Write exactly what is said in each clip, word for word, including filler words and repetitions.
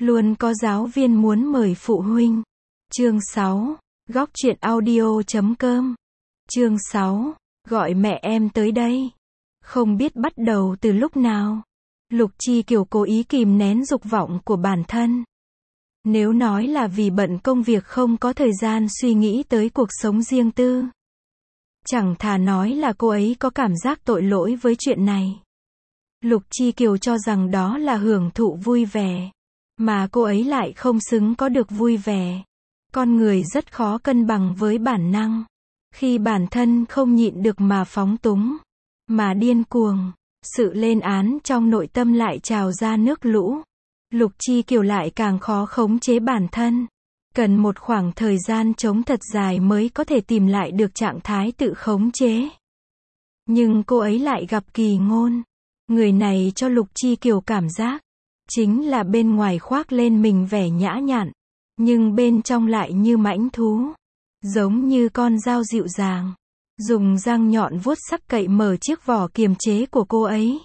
Luôn có giáo viên muốn mời phụ huynh. Chương sáu. Góc truyện audio chấm com. Chương sáu. Gọi mẹ em tới đây. Không biết bắt đầu từ lúc nào, Lục Chi Kiều cố ý kìm nén dục vọng của bản thân. Nếu nói là vì bận công việc không có thời gian suy nghĩ tới cuộc sống riêng tư, chẳng thà nói là cô ấy có cảm giác tội lỗi với chuyện này. Lục Chi Kiều cho rằng đó là hưởng thụ vui vẻ, mà cô ấy lại không xứng có được vui vẻ. Con người rất khó cân bằng với bản năng. Khi bản thân không nhịn được mà phóng túng, mà điên cuồng, sự lên án trong nội tâm lại trào ra nước lũ. Lục Chi Kiều lại càng khó khống chế bản thân. Cần một khoảng thời gian trống thật dài mới có thể tìm lại được trạng thái tự khống chế. Nhưng cô ấy lại gặp Kỳ Ngôn. Người này cho Lục Chi Kiều cảm giác, chính là bên ngoài khoác lên mình vẻ nhã nhặn, nhưng bên trong lại như mãnh thú. Giống như con dao dịu dàng, dùng răng nhọn vuốt sắc cậy mở chiếc vỏ kiềm chế của cô ấy.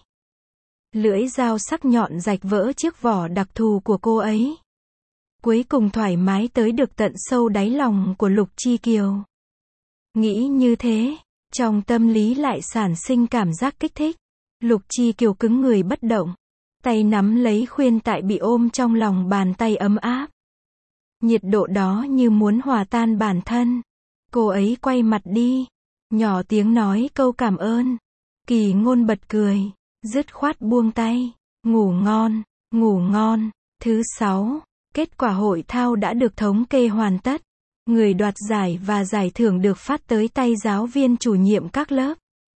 Lưỡi dao sắc nhọn rạch vỡ chiếc vỏ đặc thù của cô ấy. Cuối cùng thoải mái tới được tận sâu đáy lòng của Lục Chi Kiều. Nghĩ như thế, trong tâm lý lại sản sinh cảm giác kích thích. Lục Chi Kiều cứng người bất động, tay nắm lấy khuyên tại bị ôm trong lòng bàn tay ấm áp. Nhiệt độ đó như muốn hòa tan bản thân. Cô ấy quay mặt đi, nhỏ tiếng nói câu cảm ơn. Kỳ Ngôn bật cười, dứt khoát buông tay. Ngủ ngon, ngủ ngon. Thứ sáu, kết quả hội thao đã được thống kê hoàn tất. Người đoạt giải và giải thưởng được phát tới tay giáo viên chủ nhiệm các lớp.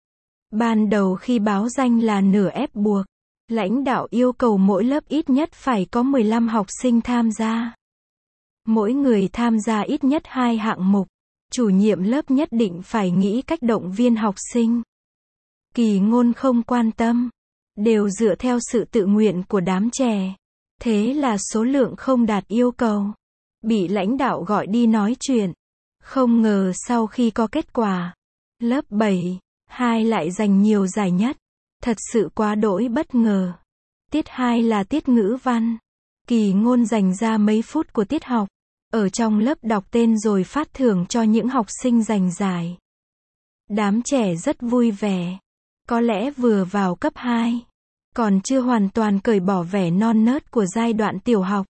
Ban đầu khi báo danh là nửa ép buộc. Lãnh đạo yêu cầu mỗi lớp ít nhất phải có mười lăm học sinh tham gia. Mỗi người tham gia ít nhất hai hạng mục. Chủ nhiệm lớp nhất định phải nghĩ cách động viên học sinh. Kỳ Ngôn không quan tâm, đều dựa theo sự tự nguyện của đám trẻ. Thế là số lượng không đạt yêu cầu, bị lãnh đạo gọi đi nói chuyện. Không ngờ sau khi có kết quả, lớp bảy, hai lại giành nhiều giải nhất. Thật sự quá đỗi bất ngờ. Tiết hai là tiết ngữ văn. Kỳ Ngôn dành ra mấy phút của tiết học, ở trong lớp đọc tên rồi phát thưởng cho những học sinh giành giải. Đám trẻ rất vui vẻ. Có lẽ vừa vào cấp hai, còn chưa hoàn toàn cởi bỏ vẻ non nớt của giai đoạn tiểu học.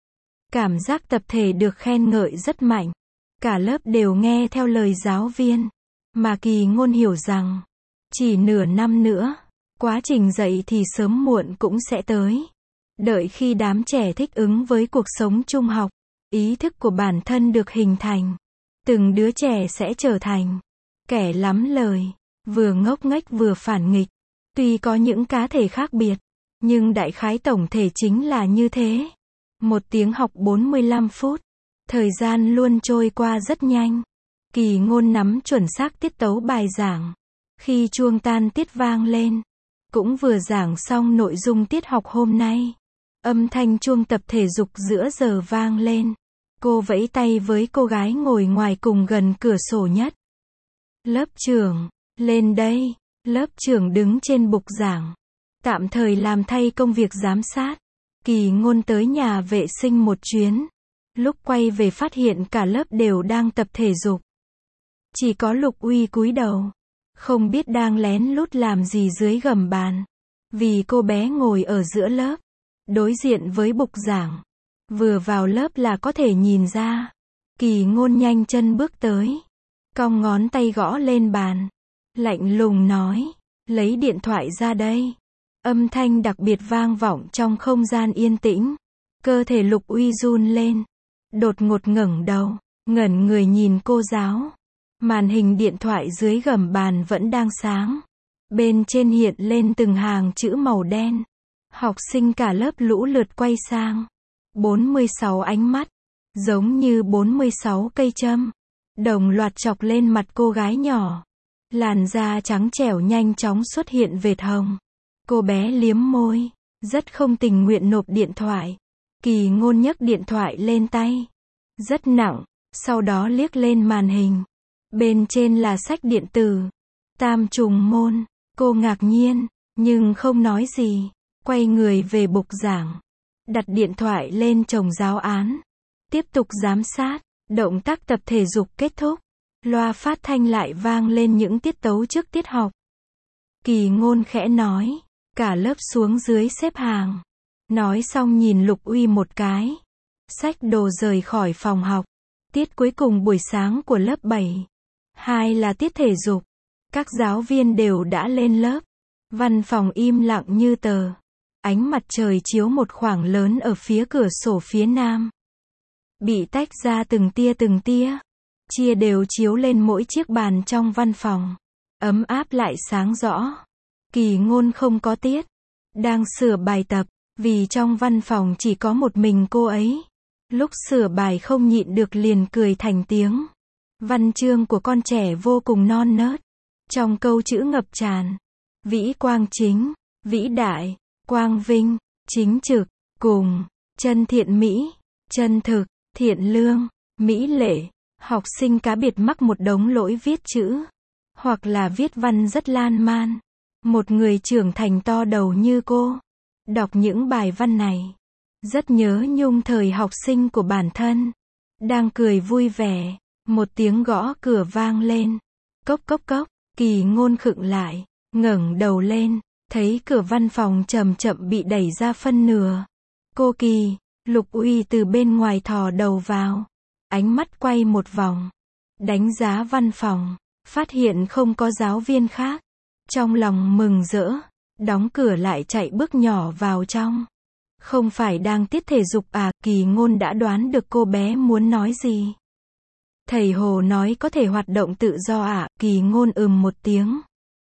Cảm giác tập thể được khen ngợi rất mạnh. Cả lớp đều nghe theo lời giáo viên. Mà Kỳ Ngôn hiểu rằng, chỉ nửa năm nữa, quá trình dạy thì sớm muộn cũng sẽ tới. Đợi khi đám trẻ thích ứng với cuộc sống trung học, ý thức của bản thân được hình thành, từng đứa trẻ sẽ trở thành kẻ lắm lời, vừa ngốc nghếch vừa phản nghịch. Tuy có những cá thể khác biệt, nhưng đại khái tổng thể chính là như thế. Một tiếng học bốn mươi lăm phút, thời gian luôn trôi qua rất nhanh. Kỳ Ngôn nắm chuẩn xác tiết tấu bài giảng. Khi chuông tan tiết vang lên, cũng vừa giảng xong nội dung tiết học hôm nay. Âm thanh chuông tập thể dục giữa giờ vang lên. Cô vẫy tay với cô gái ngồi ngoài cùng gần cửa sổ nhất. Lớp trưởng, lên đây. Lớp trưởng đứng trên bục giảng, tạm thời làm thay công việc giám sát. Kỳ Ngôn tới nhà vệ sinh một chuyến. Lúc quay về phát hiện cả lớp đều đang tập thể dục. Chỉ có Lục Uy cúi đầu, không biết đang lén lút làm gì dưới gầm bàn. Vì cô bé ngồi ở giữa lớp, đối diện với bục giảng. Vừa vào lớp là có thể nhìn ra. Kỳ Ngôn nhanh chân bước tới, cong ngón tay gõ lên bàn, lạnh lùng nói, lấy điện thoại ra đây. Âm thanh đặc biệt vang vọng trong không gian yên tĩnh. Cơ thể Lục Uy run lên, đột ngột ngẩng đầu, ngẩn người nhìn cô giáo. Màn hình điện thoại dưới gầm bàn vẫn đang sáng. Bên trên hiện lên từng hàng chữ màu đen. Học sinh cả lớp lũ lượt quay sang. bốn mươi sáu ánh mắt, giống như bốn mươi sáu cây châm, đồng loạt chọc lên mặt cô gái nhỏ. Làn da trắng trẻo nhanh chóng xuất hiện vệt hồng. Cô bé liếm môi, rất không tình nguyện nộp điện thoại. Kỳ Ngôn nhấc điện thoại lên tay, rất nặng, sau đó liếc lên màn hình. Bên trên là sách điện tử, Tam trùng môn. Cô ngạc nhiên, nhưng không nói gì, quay người về bục giảng. đặt điện thoại lên chồng giáo án. Tiếp tục giám sát, động tác tập thể dục kết thúc. Loa phát thanh lại vang lên những tiết tấu trước tiết học. Kỳ Ngôn khẽ nói, cả lớp xuống dưới xếp hàng. Nói xong nhìn Lục Uy một cái. Xách đồ rời khỏi phòng học. Tiết cuối cùng buổi sáng của lớp bảy. Hai là tiết thể dục. Các giáo viên đều đã lên lớp. Văn phòng im lặng như tờ. Ánh mặt trời chiếu một khoảng lớn ở phía cửa sổ phía nam. Bị tách ra từng tia từng tia. Chia đều chiếu lên mỗi chiếc bàn trong văn phòng. Ấm áp lại sáng rõ. Kỳ Ngôn không có tiết. Đang sửa bài tập. Vì trong văn phòng chỉ có một mình cô ấy. Lúc sửa bài không nhịn được liền cười thành tiếng. Văn chương của con trẻ vô cùng non nớt. Trong câu chữ ngập tràn. Vĩ quang chính, vĩ đại, quang vinh, chính trực, cùng, chân thiện mỹ, chân thực, thiện lương, mỹ lệ. Học sinh cá biệt mắc một đống lỗi viết chữ. Hoặc là viết văn rất lan man. Một người trưởng thành to đầu như cô. Đọc những bài văn này. Rất nhớ nhung thời học sinh của bản thân. Đang cười vui vẻ. Một tiếng gõ cửa vang lên. Cốc cốc cốc. Kỳ Ngôn khựng lại. Ngẩng đầu lên. Thấy cửa văn phòng chậm chậm bị đẩy ra phân nửa. Cô Kỳ. Lục Uy từ bên ngoài thò đầu vào. Ánh mắt quay một vòng. Đánh giá văn phòng. Phát hiện không có giáo viên khác. Trong lòng mừng rỡ. Đóng cửa lại chạy bước nhỏ vào trong. Không phải đang tiết thể dục à? Kỳ Ngôn đã đoán được cô bé muốn nói gì. Thầy Hồ nói có thể hoạt động tự do à? Kỳ Ngôn ừm một tiếng.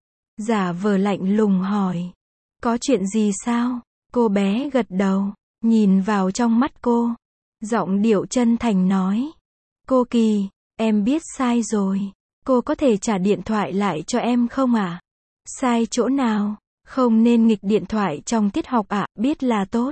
Giả vờ lạnh lùng hỏi. Có chuyện gì sao? Cô bé gật đầu. Nhìn vào trong mắt cô. Giọng điệu chân thành nói. Cô Kỳ, em biết sai rồi. Cô có thể trả điện thoại lại cho em không ạ? À? Sai chỗ nào? Không nên nghịch điện thoại trong tiết học ạ, à? Biết là tốt.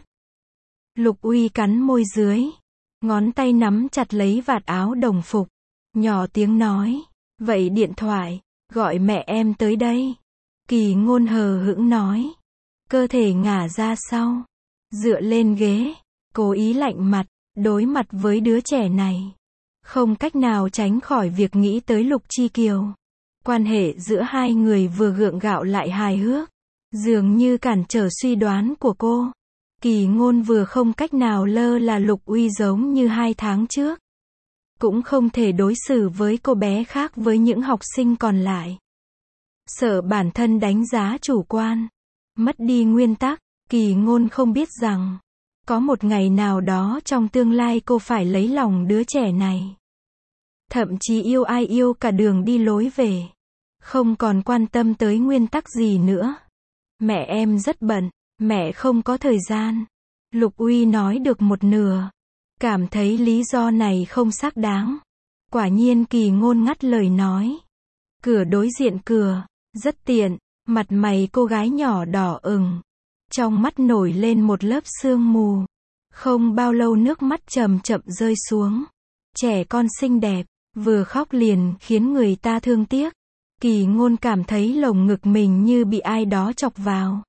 Lục Uy cắn môi dưới. Ngón tay nắm chặt lấy vạt áo đồng phục. Nhỏ tiếng nói. Vậy điện thoại, gọi mẹ em tới đây. Kỳ Ngôn hờ hững nói. Cơ thể ngả ra sau. Dựa lên ghế. Cố ý lạnh mặt. Đối mặt với đứa trẻ này. Không cách nào tránh khỏi việc nghĩ tới Lục Chi Kiều. Quan hệ giữa hai người vừa gượng gạo lại hài hước. Dường như cản trở suy đoán của cô. Kỳ Ngôn vừa không cách nào lơ là Lục Uy giống như hai tháng trước. Cũng không thể đối xử với cô bé khác với những học sinh còn lại. Sợ bản thân đánh giá chủ quan. Mất đi nguyên tắc. Kỳ Ngôn không biết rằng. Có một ngày nào đó trong tương lai cô phải lấy lòng đứa trẻ này. Thậm chí yêu ai yêu cả đường đi lối về. Không còn quan tâm tới nguyên tắc gì nữa. Mẹ em rất bận. Mẹ không có thời gian. Lục Uy nói được một nửa. Cảm thấy lý do này không xác đáng. Quả nhiên Kỳ Ngôn ngắt lời nói. Cửa đối diện cửa. Rất tiện. Mặt mày cô gái nhỏ đỏ ửng. Trong mắt nổi lên một lớp sương mù. Không bao lâu nước mắt chậm chậm rơi xuống. Trẻ con xinh đẹp. Vừa khóc liền khiến người ta thương tiếc. Kỳ Ngôn cảm thấy lồng ngực mình như bị ai đó chọc vào.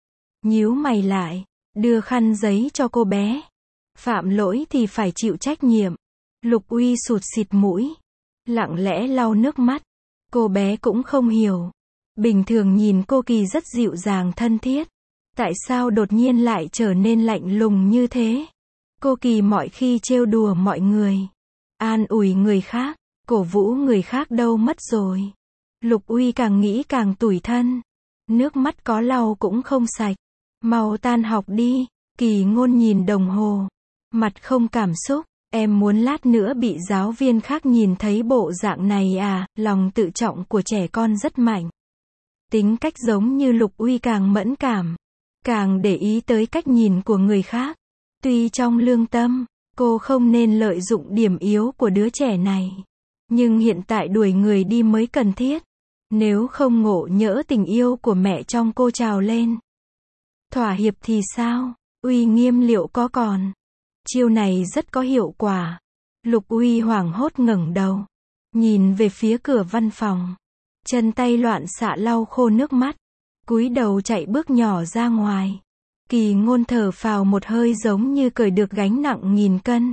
Nhíu mày lại. Đưa khăn giấy cho cô bé. Phạm lỗi thì phải chịu trách nhiệm. Lục Uy sụt xịt mũi. Lặng lẽ lau nước mắt. Cô bé cũng không hiểu. Bình thường nhìn cô Kỳ rất dịu dàng thân thiết. Tại sao đột nhiên lại trở nên lạnh lùng như thế? Cô Kỳ mọi khi trêu đùa mọi người. An ủi người khác. Cổ vũ người khác đâu mất rồi. Lục Uy càng nghĩ càng tủi thân. Nước mắt có lau cũng không sạch. Mau tan học đi. Kỳ Ngôn nhìn đồng hồ. Mặt không cảm xúc. Em muốn lát nữa bị giáo viên khác nhìn thấy bộ dạng này à? Lòng tự trọng của trẻ con rất mạnh. Tính cách giống như Lục Uy càng mẫn cảm. Càng để ý tới cách nhìn của người khác. Tuy trong lương tâm, cô không nên lợi dụng điểm yếu của đứa trẻ này. Nhưng hiện tại đuổi người đi mới cần thiết. Nếu không ngộ nhỡ tình yêu của mẹ trong cô trào lên. Thỏa hiệp thì sao? Uy nghiêm liệu có còn? Chiêu này rất có hiệu quả. Lục Uy hoảng hốt ngẩng đầu. Nhìn về phía cửa văn phòng. Chân tay loạn xạ lau khô nước mắt. Cúi đầu chạy bước nhỏ ra ngoài. Kỳ Ngôn thở phào một hơi giống như cởi được gánh nặng nghìn cân.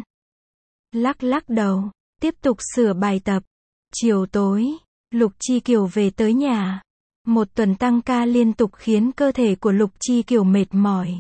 Lắc lắc đầu, tiếp tục sửa bài tập. Chiều tối, Lục Chi Kiều về tới nhà. Một tuần tăng ca liên tục khiến cơ thể của Lục Chi Kiều mệt mỏi.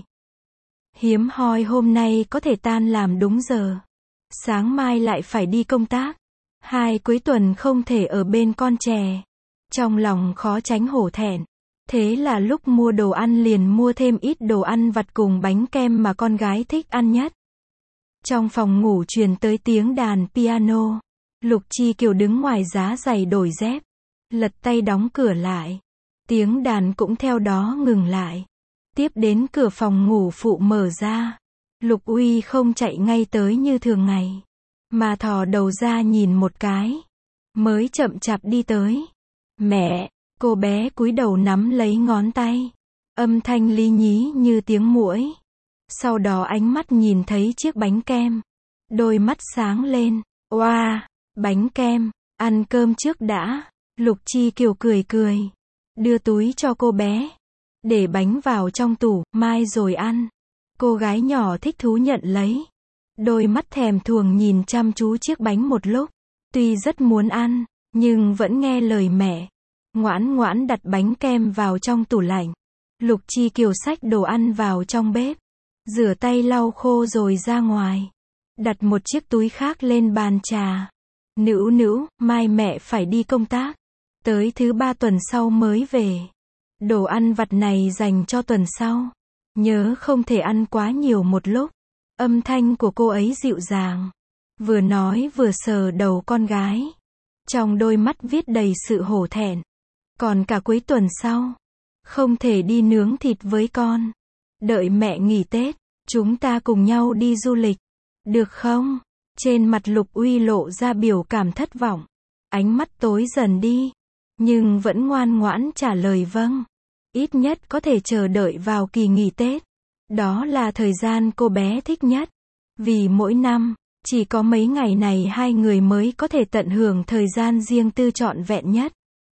Hiếm hoi hôm nay có thể tan làm đúng giờ. Sáng mai lại phải đi công tác. Hai cuối tuần không thể ở bên con trẻ. Trong lòng khó tránh hổ thẹn. Thế là lúc mua đồ ăn liền mua thêm ít đồ ăn vặt cùng bánh kem mà con gái thích ăn nhất. Trong phòng ngủ truyền tới tiếng đàn piano. Lục Chi Kiều đứng ngoài giá giày đổi dép. Lật tay đóng cửa lại. Tiếng đàn cũng theo đó ngừng lại. Tiếp đến cửa phòng ngủ phụ mở ra. Lục Uy không chạy ngay tới như thường ngày. Mà thò đầu ra nhìn một cái. Mới chậm chạp đi tới. Mẹ, cô bé cúi đầu nắm lấy ngón tay. Âm thanh lý nhí như tiếng muỗi. Sau đó ánh mắt nhìn thấy chiếc bánh kem. Đôi mắt sáng lên. Oa, wow, bánh kem, ăn cơm trước đã. Lục Chi Kiều cười cười. Đưa túi cho cô bé. Để bánh vào trong tủ, mai rồi ăn. Cô gái nhỏ thích thú nhận lấy. Đôi mắt thèm thuồng nhìn chăm chú chiếc bánh một lúc. Tuy rất muốn ăn, nhưng vẫn nghe lời mẹ. Ngoãn ngoãn đặt bánh kem vào trong tủ lạnh. Lục Chi Kiều xách đồ ăn vào trong bếp. Rửa tay lau khô rồi ra ngoài. Đặt một chiếc túi khác lên bàn trà. Nữu nữu, mai mẹ phải đi công tác. Tới thứ ba tuần sau mới về. Đồ ăn vặt này dành cho tuần sau. Nhớ không thể ăn quá nhiều một lúc. Âm thanh của cô ấy dịu dàng. Vừa nói vừa sờ đầu con gái. Trong đôi mắt viết đầy sự hổ thẹn. Còn cả cuối tuần sau. Không thể đi nướng thịt với con. Đợi mẹ nghỉ Tết. Chúng ta cùng nhau đi du lịch. Được không? Trên mặt Lục Uy lộ ra biểu cảm thất vọng. Ánh mắt tối dần đi. Nhưng vẫn ngoan ngoãn trả lời vâng. Ít nhất có thể chờ đợi vào kỳ nghỉ Tết. Đó là thời gian cô bé thích nhất. Vì mỗi năm, chỉ có mấy ngày này hai người mới có thể tận hưởng thời gian riêng tư trọn vẹn nhất.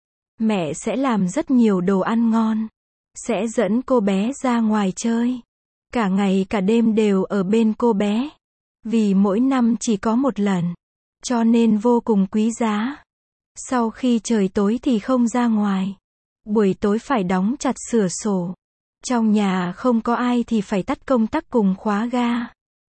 Mẹ sẽ làm rất nhiều đồ ăn ngon. Sẽ dẫn cô bé ra ngoài chơi. Cả ngày cả đêm đều ở bên cô bé. Vì mỗi năm chỉ có một lần. Cho nên vô cùng quý giá. Sau khi trời tối thì không ra ngoài. Buổi tối phải đóng chặt cửa sổ. Trong nhà không có ai thì phải tắt công tắc cùng khóa ga.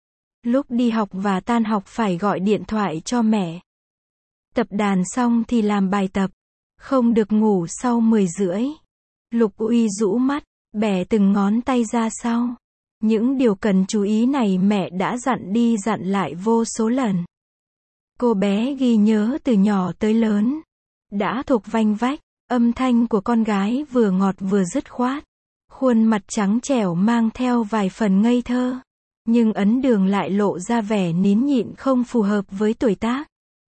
Lúc đi học và tan học phải gọi điện thoại cho mẹ. Tập đàn xong thì làm bài tập. Không được ngủ sau mười rưỡi. Lục Uy rũ mắt, bẻ từng ngón tay ra sau. Những điều cần chú ý này mẹ đã dặn đi dặn lại vô số lần. Cô bé ghi nhớ từ nhỏ tới lớn. Đã thuộc vanh vách. Âm thanh của con gái vừa ngọt vừa dứt khoát. Khuôn mặt trắng trẻo mang theo vài phần ngây thơ. Nhưng ấn đường lại lộ ra vẻ nín nhịn không phù hợp với tuổi tác.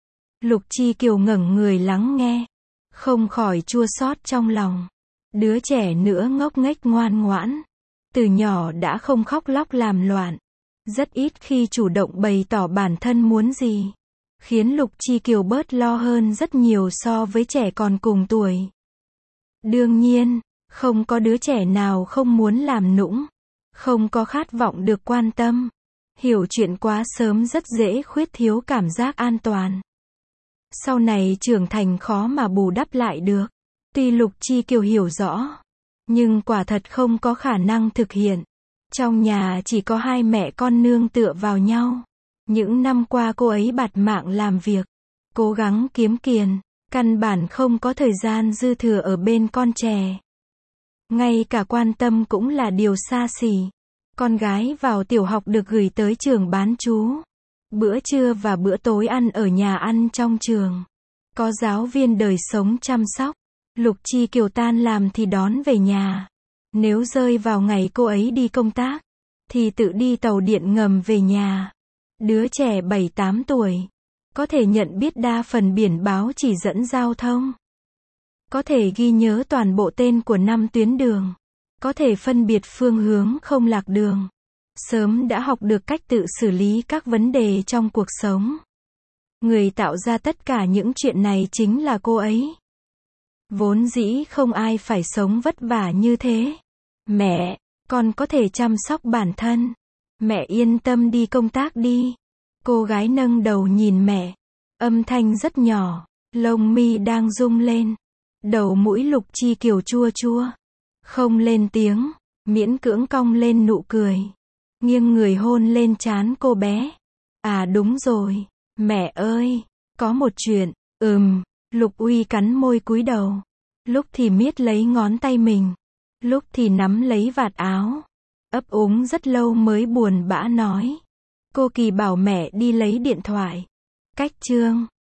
Lục Chi Kiều ngẩng người lắng nghe. Không khỏi chua xót trong lòng. Đứa trẻ nữa ngốc nghếch ngoan ngoãn. Từ nhỏ đã không khóc lóc làm loạn. Rất ít khi chủ động bày tỏ bản thân muốn gì. Khiến Lục Chi Kiều bớt lo hơn rất nhiều so với trẻ còn cùng tuổi. Đương nhiên, không có đứa trẻ nào không muốn làm nũng. Không có khát vọng được quan tâm. Hiểu chuyện quá sớm rất dễ khuyết thiếu cảm giác an toàn. Sau này trưởng thành khó mà bù đắp lại được. Tuy Lục Chi Kiều hiểu rõ. Nhưng quả thật không có khả năng thực hiện. Trong nhà chỉ có hai mẹ con nương tựa vào nhau. Những năm qua cô ấy bạt mạng làm việc. Cố gắng kiếm tiền. Căn bản không có thời gian dư thừa ở bên con trẻ. Ngay cả quan tâm cũng là điều xa xỉ. Con gái vào tiểu học được gửi tới trường bán trú. Bữa trưa và bữa tối ăn ở nhà ăn trong trường. Có giáo viên đời sống chăm sóc. Lục Chi Kiều tan làm thì đón về nhà. Nếu rơi vào ngày cô ấy đi công tác, thì tự đi tàu điện ngầm về nhà. Đứa trẻ bảy tám tuổi. Có thể nhận biết đa phần biển báo chỉ dẫn giao thông. Có thể ghi nhớ toàn bộ tên của năm tuyến đường. Có thể phân biệt phương hướng không lạc đường. Sớm đã học được cách tự xử lý các vấn đề trong cuộc sống. Người tạo ra tất cả những chuyện này chính là cô ấy. Vốn dĩ không ai phải sống vất vả như thế. Mẹ, Con có thể chăm sóc bản thân. Mẹ yên tâm đi công tác đi. Cô gái nâng đầu nhìn mẹ. Âm thanh rất nhỏ. Lông mi đang rung lên. Đầu mũi Lục Chi Kiều chua chua. Không lên tiếng. Miễn cưỡng cong lên nụ cười. Nghiêng người hôn lên trán cô bé. À đúng rồi. Mẹ ơi. Có một chuyện. Ừm. Lục Uy cắn môi cúi đầu. Lúc thì miết lấy ngón tay mình. Lúc thì nắm lấy vạt áo. Ấp úng rất lâu mới buồn bã nói. Cô Kỳ bảo mẹ đi lấy điện thoại. Cách chương.